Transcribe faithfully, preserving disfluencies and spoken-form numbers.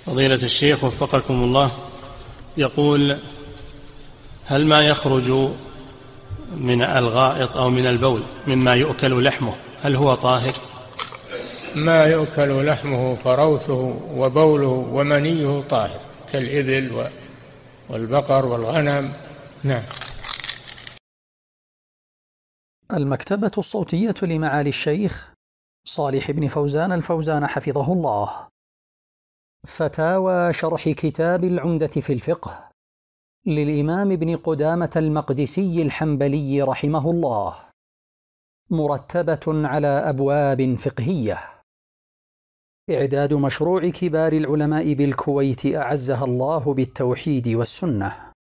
فضيلة الشيخ وفقكم الله، يقول: هل ما يخرج من الغائط أو من البول مما يؤكل لحمه هل هو طاهر؟ ما يؤكل لحمه فروثه وبوله ومنيه طاهر كالإبل والبقر والغنم. نعم. المكتبة الصوتية لمعالي الشيخ صالح بن فوزان الفوزان حفظه الله. فتاوى شرح كتاب العمدة في الفقه للإمام ابن قدامة المقدسي الحنبلي رحمه الله، مرتبة على أبواب فقهية. إعداد مشروع كبار العلماء بالكويت أعزها الله بالتوحيد والسنة.